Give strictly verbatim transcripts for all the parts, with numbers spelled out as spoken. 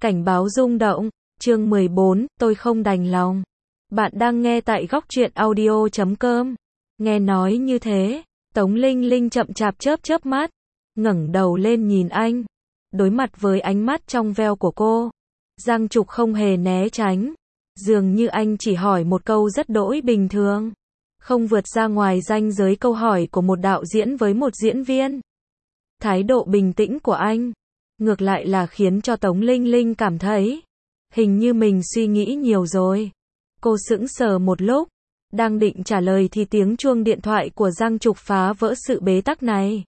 Cảnh báo rung động, chương mười bốn, tôi không đành lòng. Bạn đang nghe tại góc truyện audio chấm com. Nghe nói như thế, Tống Linh Linh chậm chạp chớp chớp mắt, ngẩng đầu lên nhìn anh. Đối mặt với ánh mắt trong veo của cô, Giang Trục không hề né tránh. Dường như anh chỉ hỏi một câu rất đỗi bình thường, không vượt ra ngoài ranh giới câu hỏi của một đạo diễn với một diễn viên. Thái độ bình tĩnh của anh, ngược lại là khiến cho Tống Linh Linh cảm thấy, hình như mình suy nghĩ nhiều rồi. Cô sững sờ một lúc, đang định trả lời thì tiếng chuông điện thoại của Giang Trục phá vỡ sự bế tắc này.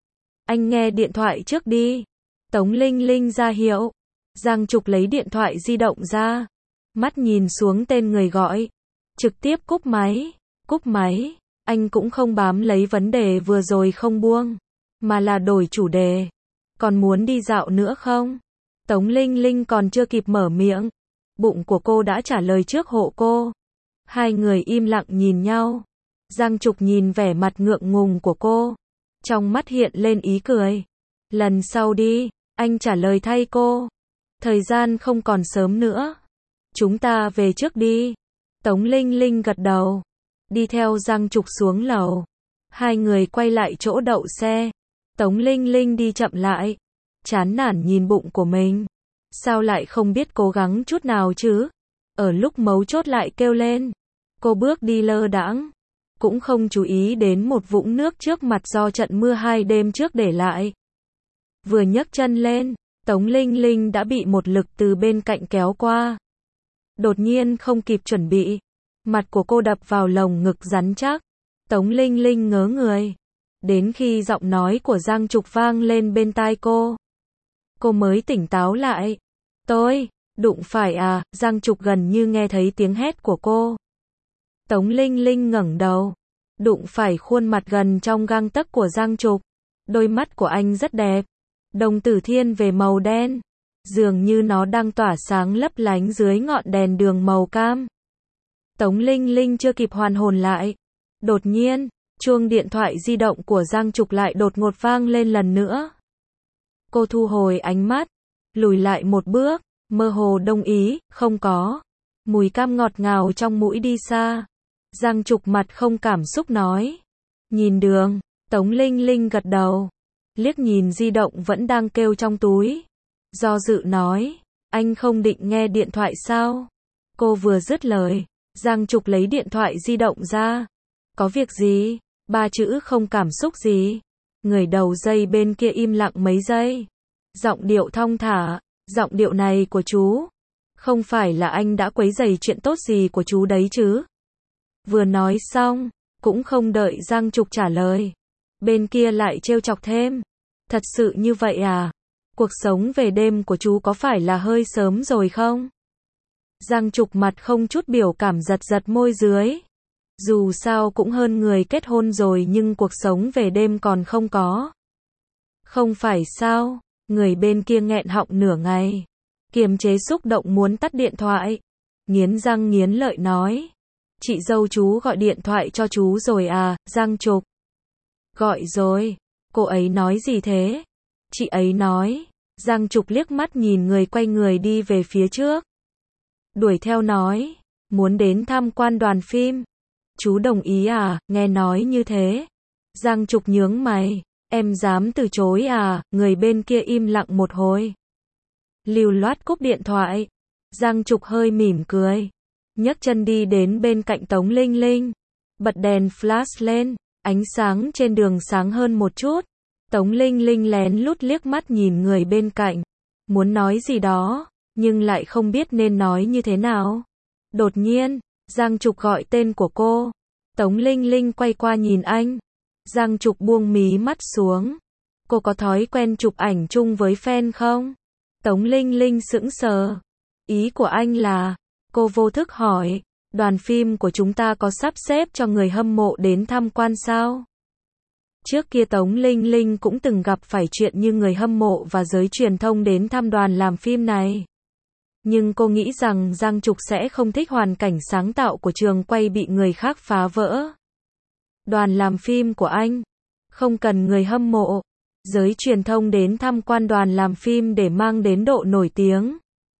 Anh nghe điện thoại trước đi. Tống Linh Linh ra hiệu. Giang Trục lấy điện thoại di động ra, mắt nhìn xuống tên người gọi, trực tiếp cúp máy. Cúp máy, anh cũng không bám lấy vấn đề vừa rồi không buông, mà là đổi chủ đề. Còn muốn đi dạo nữa không? Tống Linh Linh còn chưa kịp mở miệng, bụng của cô đã trả lời trước hộ cô. Hai người im lặng nhìn nhau. Giang Trục nhìn vẻ mặt ngượng ngùng của cô, trong mắt hiện lên ý cười. Lần sau đi, anh trả lời thay cô. Thời gian không còn sớm nữa, chúng ta về trước đi. Tống Linh Linh gật đầu, đi theo Giang Trục xuống lầu. Hai người quay lại chỗ đậu xe. Tống Linh Linh đi chậm lại, chán nản nhìn bụng của mình. Sao lại không biết cố gắng chút nào chứ? Ở lúc mấu chốt lại kêu lên. Cô bước đi lơ đãng, cũng không chú ý đến một vũng nước trước mặt do trận mưa hai đêm trước để lại. Vừa nhấc chân lên, Tống Linh Linh đã bị một lực từ bên cạnh kéo qua. Đột nhiên không kịp chuẩn bị, mặt của cô đập vào lồng ngực rắn chắc. Tống Linh Linh ngớ người, đến khi giọng nói của Giang Trục vang lên bên tai cô, cô mới tỉnh táo lại. Tôi, đụng phải à? Giang Trục gần như nghe thấy tiếng hét của cô. Tống Linh Linh ngẩng đầu, đụng phải khuôn mặt gần trong gang tấc của Giang Trục. Đôi mắt của anh rất đẹp, đồng tử thiên về màu đen, dường như nó đang tỏa sáng lấp lánh dưới ngọn đèn đường màu cam. Tống Linh Linh chưa kịp hoàn hồn lại, đột nhiên, chuông điện thoại di động của Giang Trục lại đột ngột vang lên lần nữa. Cô thu hồi ánh mắt, lùi lại một bước, mơ hồ đồng ý, không có. Mùi cam ngọt ngào trong mũi đi xa. Giang Trục mặt không cảm xúc nói. Nhìn đường. Tống Linh Linh gật đầu, liếc nhìn di động vẫn đang kêu trong túi. Do dự nói, anh không định nghe điện thoại sao? Cô vừa dứt lời, Giang Trục lấy điện thoại di động ra. Có việc gì? Ba chữ không cảm xúc gì. Người đầu dây bên kia im lặng mấy giây. Giọng điệu thong thả. Giọng điệu này của chú, không phải là anh đã quấy rầy chuyện tốt gì của chú đấy chứ? Vừa nói xong, cũng không đợi Giang Trục trả lời, bên kia lại trêu chọc thêm. Thật sự như vậy à? Cuộc sống về đêm của chú có phải là hơi sớm rồi không? Giang Trục mặt không chút biểu cảm giật giật môi dưới. Dù sao cũng hơn người kết hôn rồi nhưng cuộc sống về đêm còn không có. Không phải sao? Người bên kia nghẹn họng nửa ngày, kiềm chế xúc động muốn tắt điện thoại, nghiến răng nghiến lợi nói. Chị dâu chú gọi điện thoại cho chú rồi à? Giang Trục. Gọi rồi. Cô ấy nói gì thế? Chị ấy nói. Giang Trục liếc mắt nhìn người quay người đi về phía trước. Đuổi theo nói, muốn đến tham quan đoàn phim. Chú đồng ý à? Nghe nói như thế, Giang Trục nhướng mày. Em dám từ chối à? Người bên kia im lặng một hồi, lưu loát cúp điện thoại. Giang Trục hơi mỉm cười, nhấc chân đi đến bên cạnh Tống Linh Linh, bật đèn flash lên, ánh sáng trên đường sáng hơn một chút. Tống Linh Linh lén lút liếc mắt nhìn người bên cạnh, muốn nói gì đó, nhưng lại không biết nên nói như thế nào. Đột nhiên, Giang Trục gọi tên của cô. Tống Linh Linh quay qua nhìn anh. Giang Trục buông mí mắt xuống. Cô có thói quen chụp ảnh chung với fan không? Tống Linh Linh sững sờ. Ý của anh là, cô vô thức hỏi, đoàn phim của chúng ta có sắp xếp cho người hâm mộ đến tham quan sao? Trước kia Tống Linh Linh cũng từng gặp phải chuyện như người hâm mộ và giới truyền thông đến thăm đoàn làm phim này. Nhưng cô nghĩ rằng Giang Trục sẽ không thích hoàn cảnh sáng tạo của trường quay bị người khác phá vỡ. Đoàn làm phim của anh không cần người hâm mộ, giới truyền thông đến tham quan đoàn làm phim để mang đến độ nổi tiếng.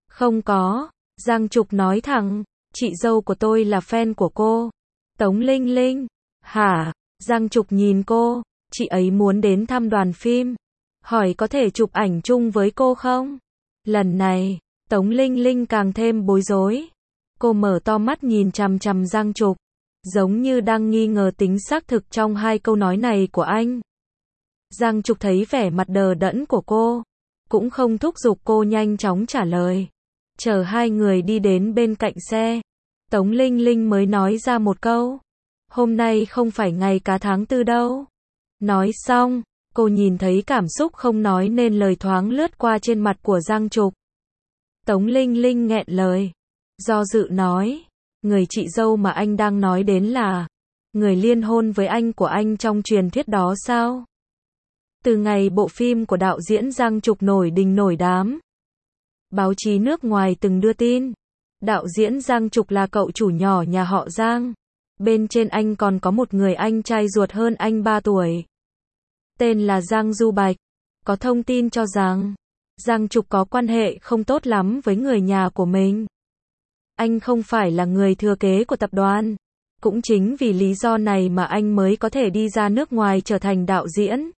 Không có, Giang Trục nói thẳng, chị dâu của tôi là fan của cô. Tống Linh Linh, hả? Giang Trục nhìn cô, chị ấy muốn đến thăm đoàn phim, hỏi có thể chụp ảnh chung với cô không? Lần này, Tống Linh Linh càng thêm bối rối. Cô mở to mắt nhìn chằm chằm Giang Trục, giống như đang nghi ngờ tính xác thực trong hai câu nói này của anh. Giang Trục thấy vẻ mặt đờ đẫn của cô, cũng không thúc giục cô nhanh chóng trả lời. Chờ hai người đi đến bên cạnh xe, Tống Linh Linh mới nói ra một câu. Hôm nay không phải ngày cá tháng tư đâu. Nói xong, cô nhìn thấy cảm xúc không nói nên lời thoáng lướt qua trên mặt của Giang Trục. Tống Linh Linh nghẹn lời, do dự nói, người chị dâu mà anh đang nói đến là người liên hôn với anh của anh trong truyền thuyết đó sao? Từ ngày bộ phim của đạo diễn Giang Trục nổi đình nổi đám, báo chí nước ngoài từng đưa tin, đạo diễn Giang Trục là cậu chủ nhỏ nhà họ Giang. Bên trên anh còn có một người anh trai ruột hơn anh ba tuổi. Tên là Giang Du Bạch. Có thông tin cho rằng, Giang Trục có quan hệ không tốt lắm với người nhà của mình. Anh không phải là người thừa kế của tập đoàn. Cũng chính vì lý do này mà anh mới có thể đi ra nước ngoài trở thành đạo diễn.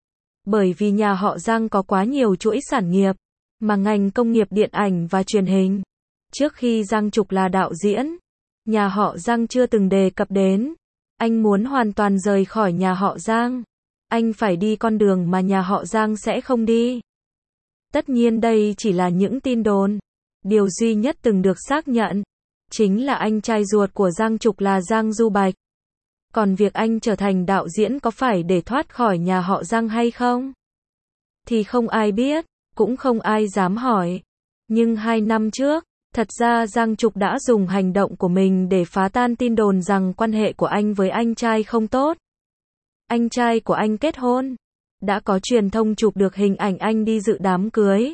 Bởi vì nhà họ Giang có quá nhiều chuỗi sản nghiệp, mà ngành công nghiệp điện ảnh và truyền hình. Trước khi Giang Trục là đạo diễn, nhà họ Giang chưa từng đề cập đến. Anh muốn hoàn toàn rời khỏi nhà họ Giang. Anh phải đi con đường mà nhà họ Giang sẽ không đi. Tất nhiên đây chỉ là những tin đồn. Điều duy nhất từng được xác nhận, chính là anh trai ruột của Giang Trục là Giang Du Bạch. Còn việc anh trở thành đạo diễn có phải để thoát khỏi nhà họ Giang hay không? Thì không ai biết, cũng không ai dám hỏi. Nhưng hai năm trước, thật ra Giang Trục đã dùng hành động của mình để phá tan tin đồn rằng quan hệ của anh với anh trai không tốt. Anh trai của anh kết hôn. Đã có truyền thông chụp được hình ảnh anh đi dự đám cưới.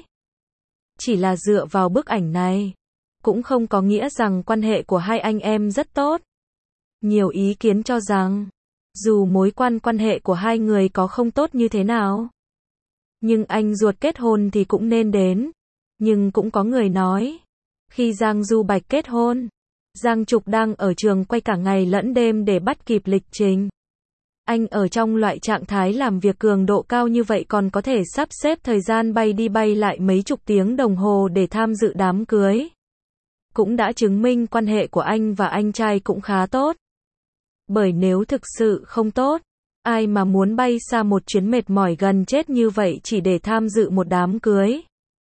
Chỉ là dựa vào bức ảnh này, cũng không có nghĩa rằng quan hệ của hai anh em rất tốt. Nhiều ý kiến cho rằng, dù mối quan quan hệ của hai người có không tốt như thế nào, nhưng anh ruột kết hôn thì cũng nên đến. Nhưng cũng có người nói, khi Giang Du Bạch kết hôn, Giang Trục đang ở trường quay cả ngày lẫn đêm để bắt kịp lịch trình. Anh ở trong loại trạng thái làm việc cường độ cao như vậy còn có thể sắp xếp thời gian bay đi bay lại mấy chục tiếng đồng hồ để tham dự đám cưới. Cũng đã chứng minh quan hệ của anh và anh trai cũng khá tốt. Bởi nếu thực sự không tốt, ai mà muốn bay xa một chuyến mệt mỏi gần chết như vậy chỉ để tham dự một đám cưới.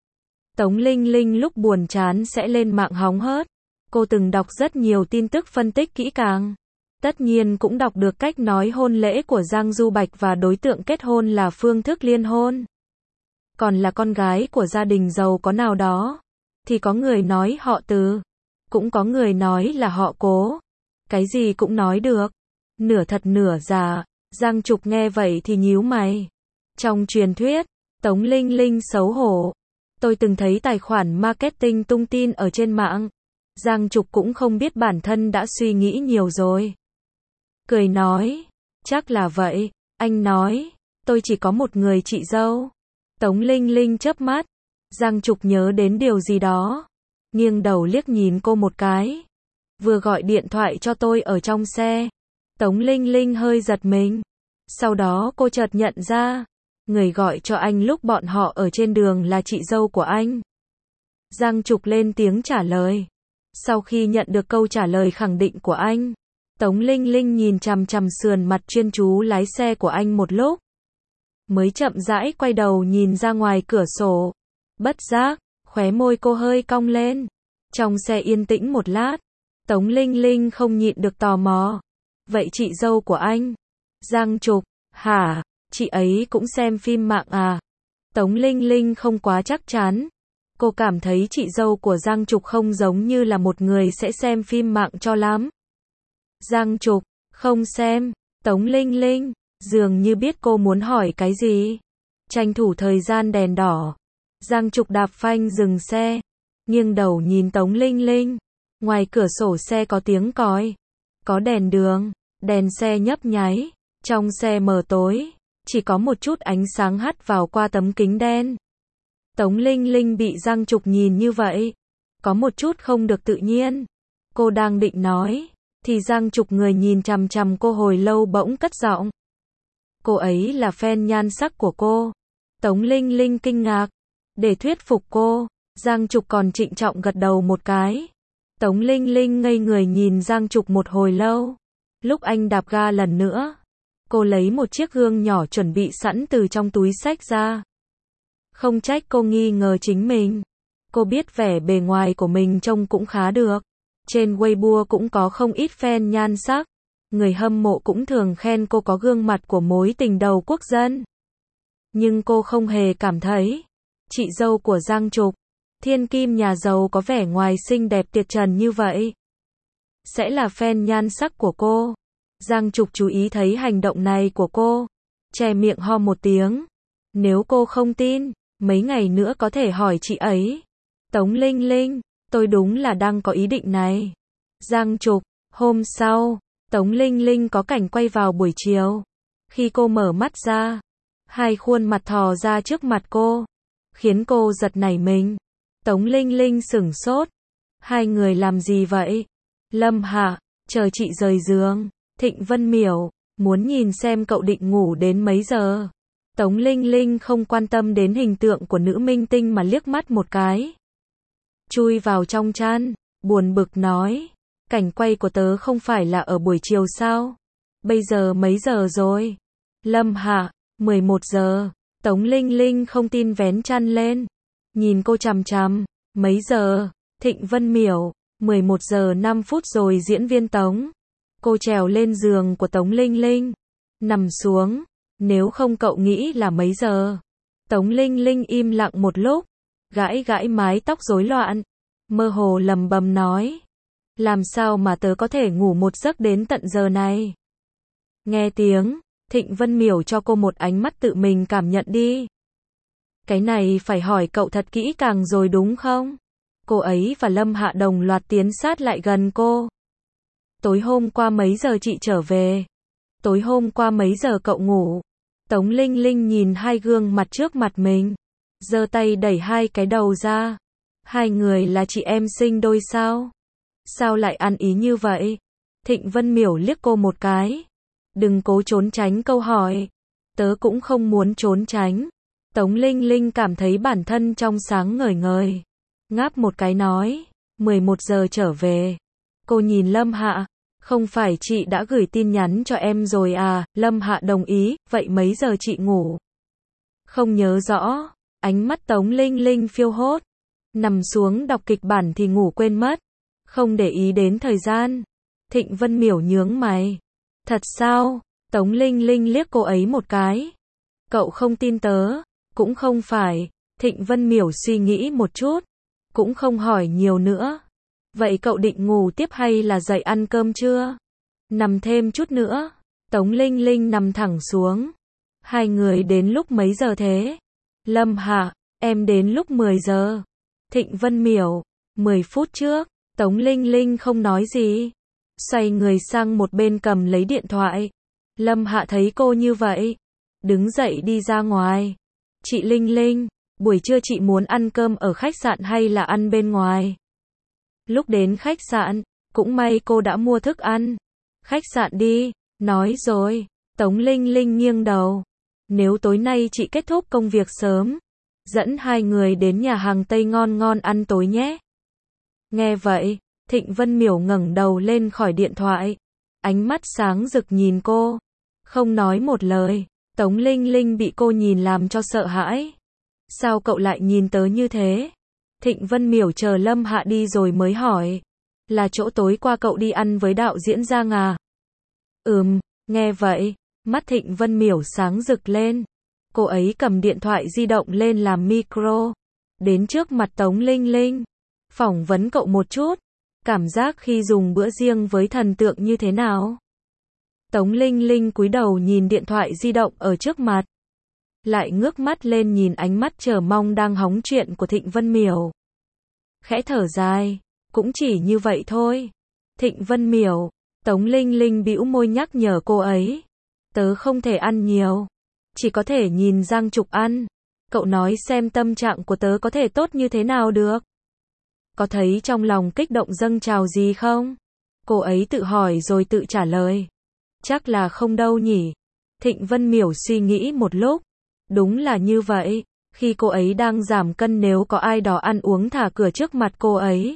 Tống Linh Linh lúc buồn chán sẽ lên mạng hóng hớt. Cô từng đọc rất nhiều tin tức phân tích kỹ càng. Tất nhiên cũng đọc được cách nói hôn lễ của Giang Du Bạch và đối tượng kết hôn là phương thức liên hôn. Còn là con gái của gia đình giàu có nào đó, thì có người nói họ Từ, cũng có người nói là họ Cố. Cái gì cũng nói được. Nửa thật nửa giả. Giang Trục nghe vậy thì nhíu mày. Trong truyền thuyết, Tống Linh Linh xấu hổ. Tôi từng thấy tài khoản marketing tung tin ở trên mạng. Giang Trục cũng không biết bản thân đã suy nghĩ nhiều rồi. Cười nói, chắc là vậy. Anh nói, tôi chỉ có một người chị dâu. Tống Linh Linh chớp mắt. Giang Trục nhớ đến điều gì đó, nghiêng đầu liếc nhìn cô một cái. Vừa gọi điện thoại cho tôi ở trong xe. Tống Linh Linh hơi giật mình. Sau đó cô chợt nhận ra, người gọi cho anh lúc bọn họ ở trên đường là chị dâu của anh. Giang Trục lên tiếng trả lời. Sau khi nhận được câu trả lời khẳng định của anh, Tống Linh Linh nhìn chằm chằm sườn mặt chuyên chú lái xe của anh một lúc, mới chậm rãi quay đầu nhìn ra ngoài cửa sổ. Bất giác, khóe môi cô hơi cong lên. Trong xe yên tĩnh một lát, Tống Linh Linh không nhịn được tò mò. Vậy chị dâu của anh? Giang Trục, hả? Chị ấy cũng xem phim mạng à? Tống Linh Linh không quá chắc chắn. Cô cảm thấy chị dâu của Giang Trục không giống như là một người sẽ xem phim mạng cho lắm. Giang Trục, không xem. Tống Linh Linh, dường như biết cô muốn hỏi cái gì. Tranh thủ thời gian đèn đỏ, Giang Trục đạp phanh dừng xe, nghiêng đầu nhìn Tống Linh Linh. Ngoài cửa sổ xe có tiếng còi, có đèn đường, đèn xe nhấp nháy, trong xe mờ tối, chỉ có một chút ánh sáng hắt vào qua tấm kính đen. Tống Linh Linh bị Giang Trục nhìn như vậy, có một chút không được tự nhiên. Cô đang định nói, thì Giang Trục người nhìn chằm chằm cô hồi lâu bỗng cất giọng. Cô ấy là fan nhan sắc của cô. Tống Linh Linh kinh ngạc. Để thuyết phục cô, Giang Trục còn trịnh trọng gật đầu một cái. Tống Linh Linh ngây người nhìn Giang Trục một hồi lâu. Lúc anh đạp ga lần nữa, cô lấy một chiếc gương nhỏ chuẩn bị sẵn từ trong túi xách ra. Không trách cô nghi ngờ chính mình. Cô biết vẻ bề ngoài của mình trông cũng khá được. Trên Weibo cũng có không ít fan nhan sắc. Người hâm mộ cũng thường khen cô có gương mặt của mối tình đầu quốc dân. Nhưng cô không hề cảm thấy chị dâu của Giang Trục, thiên kim nhà giàu có vẻ ngoài xinh đẹp tuyệt trần như vậy sẽ là fan nhan sắc của cô. Giang Trục chú ý thấy hành động này của cô, che miệng ho một tiếng. Nếu cô không tin, mấy ngày nữa có thể hỏi chị ấy. Tống Linh Linh, tôi đúng là đang có ý định này. Giang Trục, hôm sau, Tống Linh Linh có cảnh quay vào buổi chiều. Khi cô mở mắt ra, hai khuôn mặt thò ra trước mặt cô, khiến cô giật nảy mình. Tống Linh Linh sửng sốt. Hai người làm gì vậy? Lâm Hạ, chờ chị rời giường. Thịnh Vân Miểu, muốn nhìn xem cậu định ngủ đến mấy giờ. Tống Linh Linh không quan tâm đến hình tượng của nữ minh tinh mà liếc mắt một cái. Chui vào trong chăn, buồn bực nói. Cảnh quay của tớ không phải là ở buổi chiều sao? Bây giờ mấy giờ rồi? Lâm Hạ, mười một giờ. Tống Linh Linh không tin vén chăn lên. Nhìn cô chằm chằm. Mấy giờ? Thịnh Vân Miểu, mười một giờ năm phút rồi diễn viên Tống. Cô trèo lên giường của Tống Linh Linh. Nằm xuống. Nếu không cậu nghĩ là mấy giờ? Tống Linh Linh im lặng một lúc. Gãi gãi mái tóc rối loạn. Mơ hồ lầm bầm nói. Làm sao mà tớ có thể ngủ một giấc đến tận giờ này? Nghe tiếng, Thịnh Vân Miểu cho cô một ánh mắt tự mình cảm nhận đi. Cái này phải hỏi cậu thật kỹ càng rồi đúng không? Cô ấy và Lâm Hạ đồng loạt tiến sát lại gần cô. Tối hôm qua mấy giờ chị trở về? Tối hôm qua mấy giờ cậu ngủ? Tống Linh Linh nhìn hai gương mặt trước mặt mình, giơ tay đẩy hai cái đầu ra. Hai người là chị em sinh đôi sao? Sao lại ăn ý như vậy? Thịnh Vân Miểu liếc cô một cái. Đừng cố trốn tránh câu hỏi. Tớ cũng không muốn trốn tránh. Tống Linh Linh cảm thấy bản thân trong sáng ngời ngời. Ngáp một cái nói. mười một giờ trở về. Cô nhìn Lâm Hạ. Không phải chị đã gửi tin nhắn cho em rồi à? Lâm Hạ đồng ý. Vậy mấy giờ chị ngủ? Không nhớ rõ. Ánh mắt Tống Linh Linh phiêu hốt. Nằm xuống đọc kịch bản thì ngủ quên mất. Không để ý đến thời gian. Thịnh Vân Miểu nhướng mày. Thật sao? Tống Linh Linh liếc cô ấy một cái. Cậu không tin tớ? Cũng không phải. Thịnh Vân Miểu suy nghĩ một chút. Cũng không hỏi nhiều nữa. Vậy cậu định ngủ tiếp hay là dậy ăn cơm chưa? Nằm thêm chút nữa. Tống Linh Linh nằm thẳng xuống. Hai người đến lúc mấy giờ thế? Lâm Hạ, em đến lúc mười giờ. Thịnh Vân Miểu, mười phút trước. Tống Linh Linh không nói gì. Xoay người sang một bên cầm lấy điện thoại. Lâm Hạ thấy cô như vậy, đứng dậy đi ra ngoài. Chị Linh Linh, buổi trưa chị muốn ăn cơm ở khách sạn hay là ăn bên ngoài? Lúc đến khách sạn, cũng may cô đã mua thức ăn. Khách sạn đi, nói rồi. Tống Linh Linh nghiêng đầu. Nếu tối nay chị kết thúc công việc sớm, dẫn hai người đến nhà hàng Tây ngon ngon ăn tối nhé. Nghe vậy, Thịnh Vân Miểu ngẩng đầu lên khỏi điện thoại. Ánh mắt sáng rực nhìn cô. Không nói một lời. Tống Linh Linh bị cô nhìn làm cho sợ hãi. Sao cậu lại nhìn tớ như thế? Thịnh Vân Miểu chờ Lâm Hạ đi rồi mới hỏi. Là chỗ tối qua cậu đi ăn với đạo diễn Giang à? Ừm, nghe vậy, mắt Thịnh Vân Miểu sáng rực lên. Cô ấy cầm điện thoại di động lên làm micro. Đến trước mặt Tống Linh Linh. Phỏng vấn cậu một chút. Cảm giác khi dùng bữa riêng với thần tượng như thế nào? Tống Linh Linh cúi đầu nhìn điện thoại di động ở trước mặt. Lại ngước mắt lên nhìn ánh mắt chờ mong đang hóng chuyện của Thịnh Vân Miểu. Khẽ thở dài. Cũng chỉ như vậy thôi. Thịnh Vân Miểu. Tống Linh Linh bĩu môi nhắc nhở cô ấy. Tớ không thể ăn nhiều. Chỉ có thể nhìn Giang Trục ăn. Cậu nói xem tâm trạng của tớ có thể tốt như thế nào được. có thấy trong lòng kích động dâng trào gì không? Cô ấy tự hỏi rồi tự trả lời. Chắc là không đâu nhỉ. Thịnh Vân Miểu suy nghĩ một lúc. Đúng là như vậy, khi cô ấy đang giảm cân nếu có ai đó ăn uống thả cửa trước mặt cô ấy,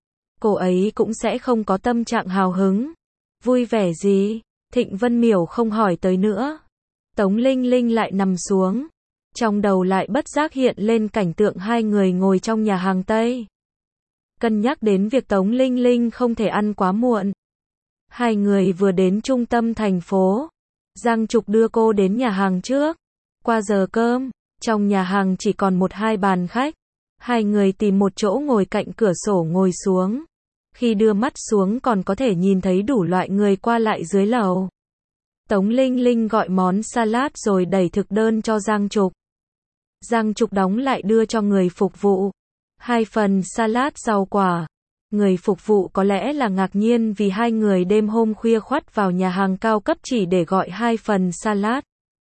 cô ấy cũng sẽ không có tâm trạng hào hứng. Vui vẻ gì? Thịnh Vân Miểu không hỏi tới nữa. Tống Linh Linh lại nằm xuống. Trong đầu lại bất giác hiện lên cảnh tượng hai người ngồi trong nhà hàng Tây. Cân nhắc đến việc Tống Linh Linh không thể ăn quá muộn. Hai người vừa đến trung tâm thành phố. Giang Trục đưa cô đến nhà hàng trước. Qua giờ cơm, trong nhà hàng chỉ còn một hai bàn khách. Hai người tìm một chỗ ngồi cạnh cửa sổ ngồi xuống. Khi đưa mắt xuống còn có thể nhìn thấy đủ loại người qua lại dưới lầu. Tống Linh Linh gọi món salad rồi đẩy thực đơn cho Giang Trục. Giang Trục đóng lại đưa cho người phục vụ. Hai phần salad rau quả. Người phục vụ có lẽ là ngạc nhiên vì hai người đêm hôm khuya khoắt vào nhà hàng cao cấp chỉ để gọi hai phần salad.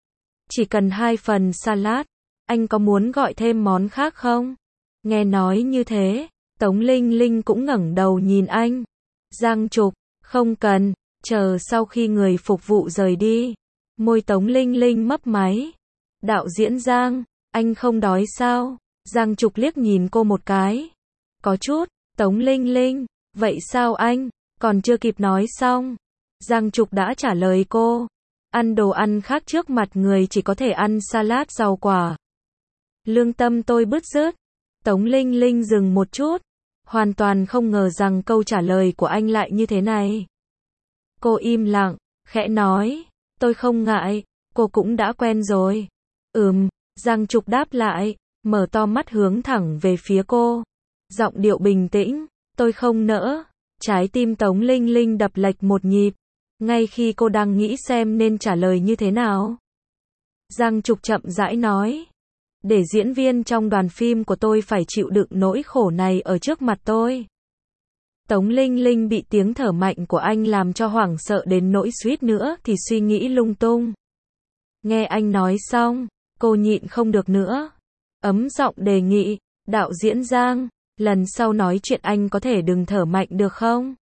Chỉ cần hai phần salad. Anh có muốn gọi thêm món khác không? Nghe nói như thế, Tống Linh Linh cũng ngẩng đầu nhìn anh. Giang Trục, không cần, chờ sau khi người phục vụ rời đi. Môi Tống Linh Linh mấp máy. Đạo diễn Giang, anh không đói sao? Giang Trục liếc nhìn cô một cái. Có chút. Tống Linh Linh, vậy sao anh? Còn chưa kịp nói xong. Giang Trục đã trả lời cô. Ăn đồ ăn khác trước mặt người chỉ có thể ăn salad rau quả. Lương tâm tôi bứt rứt. Tống Linh Linh dừng một chút. Hoàn toàn không ngờ rằng câu trả lời của anh lại như thế này. Cô im lặng, khẽ nói. Tôi không ngại, cô cũng đã quen rồi. Ừm, Giang Trục đáp lại, mở to mắt hướng thẳng về phía cô. Giọng điệu bình tĩnh, tôi không nỡ. Trái tim Tống Linh Linh đập lệch một nhịp. Ngay khi cô đang nghĩ xem nên trả lời như thế nào. Giang Trục chậm rãi nói. Để diễn viên trong đoàn phim của tôi phải chịu đựng nỗi khổ này ở trước mặt tôi. Tống Linh Linh bị tiếng thở mạnh của anh làm cho hoảng sợ đến nỗi suýt nữa thì suy nghĩ lung tung. Nghe anh nói xong, cô nhịn không được nữa. Ấm giọng đề nghị, đạo diễn Giang, lần sau nói chuyện anh có thể đừng thở mạnh được không?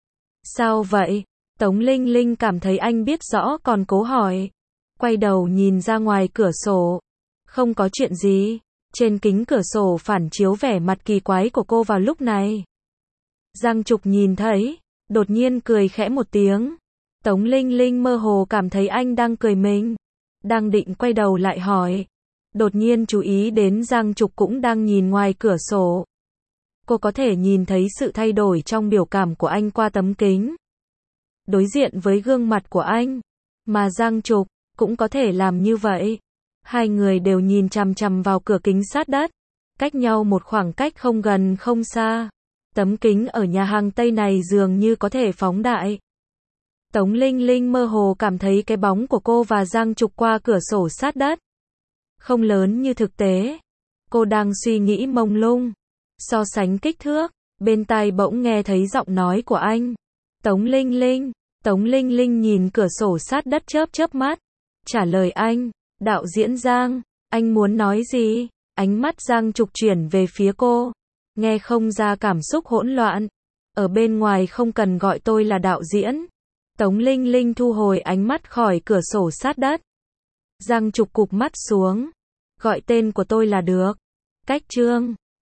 Sao vậy? Tống Linh Linh cảm thấy anh biết rõ còn cố hỏi. Quay đầu nhìn ra ngoài cửa sổ. Không có chuyện gì. Trên kính cửa sổ phản chiếu vẻ mặt kỳ quái của cô vào lúc này. Giang Trục nhìn thấy, đột nhiên cười khẽ một tiếng. Tống Linh Linh mơ hồ cảm thấy anh đang cười mình. Đang định quay đầu lại hỏi. Đột nhiên chú ý đến Giang Trục cũng đang nhìn ngoài cửa sổ. Cô có thể nhìn thấy sự thay đổi trong biểu cảm của anh qua tấm kính. Đối diện với gương mặt của anh, mà Giang Trục cũng có thể làm như vậy. Hai người đều nhìn chằm chằm vào cửa kính sát đất, cách nhau một khoảng cách không gần không xa. Tấm kính ở nhà hàng Tây này dường như có thể phóng đại. Tống Linh Linh mơ hồ cảm thấy cái bóng của cô và Giang Trục qua cửa sổ sát đất không lớn như thực tế. Cô đang suy nghĩ mông lung, so sánh kích thước, bên tai bỗng nghe thấy giọng nói của anh. Tống Linh Linh, Tống Linh Linh nhìn cửa sổ sát đất chớp chớp mắt, trả lời anh, đạo diễn Giang, anh muốn nói gì? Ánh mắt Giang Trục chuyển về phía cô, nghe không ra cảm xúc hỗn loạn. Ở bên ngoài không cần gọi tôi là đạo diễn. Tống Linh Linh thu hồi ánh mắt khỏi cửa sổ sát đất. Giang Trục cụp mắt xuống, gọi tên của tôi là được. Cách Trương.